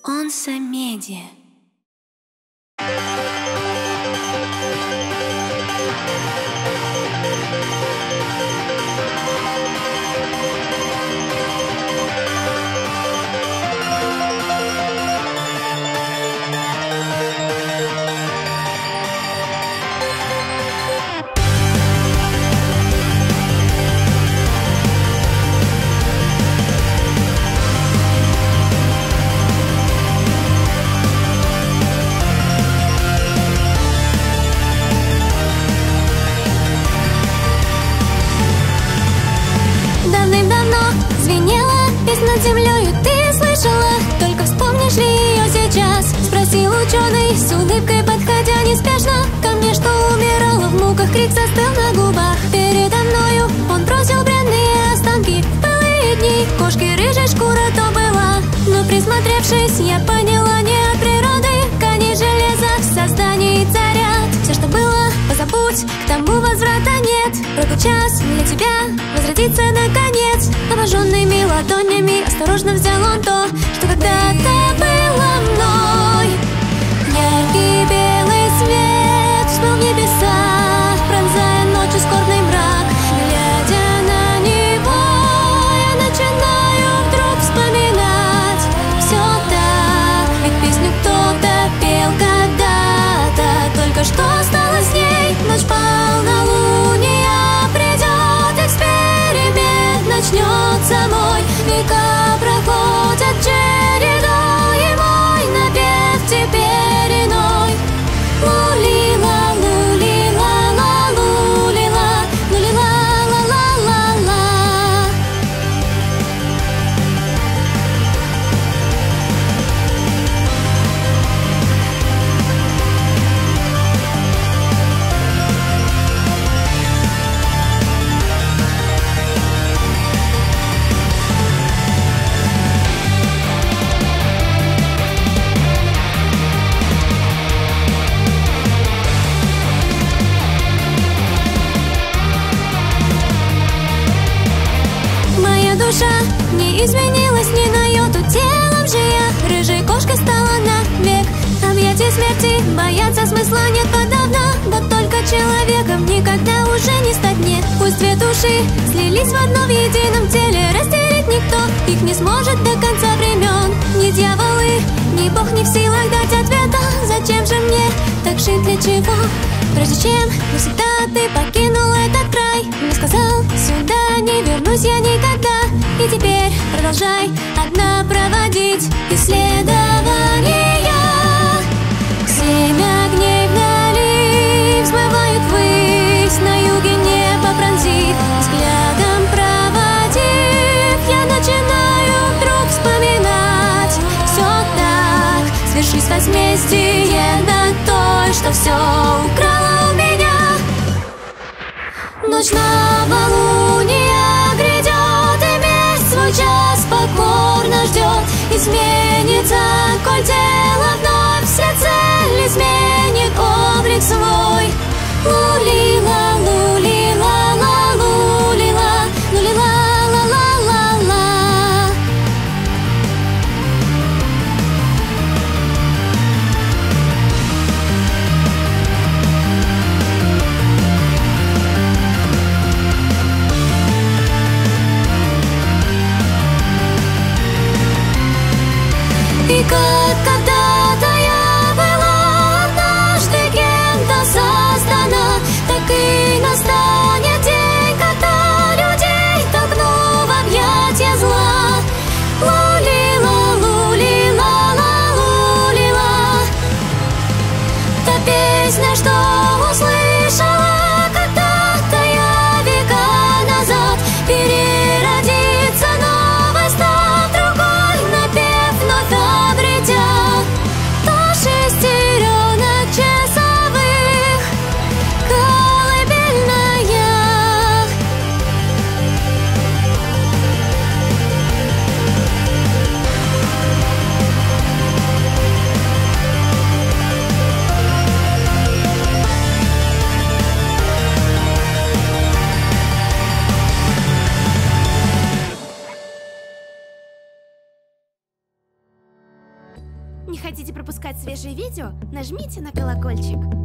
Онса Медиа. Над землею ты слышала, только вспомнишь ли ее сейчас? Спросил ученый, с улыбкой подходя неспешно ко мне, что умирала в муках, крик застыл на губах. Передо мною он бросил бренные останки в былые дни. Кошки рыжая шкура то была, но присмотревшись, я поняла, не от природы коней железа в создании царят. Все, что было, позабудь, к тому возврата нет. Пробыл час для тебя возродиться наконец. Обожженными ладонями осторожно взял он то, что когда-то было мной. Яркий белый свет вспал в небеса, пронзая ночью скорбный мрак. Глядя на него, я начинаю вдруг вспоминать. Все так, ведь песню кто-то пел когда-то. Только что осталось с ней, ночь полнолуния, придет эксперимент, начнется мой. Века проходят чередой, и мой напев теперь иной. Лулила, лулила, ла, лулила, лулила, ла, ла, ла, ла. Душа не изменилась ни на йоту, телом же я рыжей кошкой стала навек. Объятия смерти бояться смысла нет подавно, да только человеком никогда уже не стать мне. Пусть две души слились в одно в едином теле, растереть никто их не сможет до конца времен. Ни дьяволы, ни Бог не в силах дать ответа. Зачем же мне так жить, для чего? Прежде чем навсегда ты покинул этот край, мне сказал, сюда не вернусь я никогда. И теперь продолжай одна проводить исследования. Семь огней вдали взмывают ввысь, на юге небо пронзит, взглядом проводив, я начинаю вдруг вспоминать. Все так, свершись возмездие над той, что все украла у меня. Ночь новолуния грядет, и месть свой час покорно ждет. И сменится, коль дело вновь всецело изменит облик свой. Лулила, лулила, ла, лулила, лулила, ла, ла, ла, ла. И как когда-то я была однажды кем-то создана, так и настанет день, когда людей толкну в объятия зла. Лулила, лулила, ла, лулила. Та песня, что услышала когда-то я века назад, переродится новой, став другой, напев вновь обретя. То шестеренок часовых, колыбельная. Не хотите пропускать свежие видео? Нажмите на колокольчик.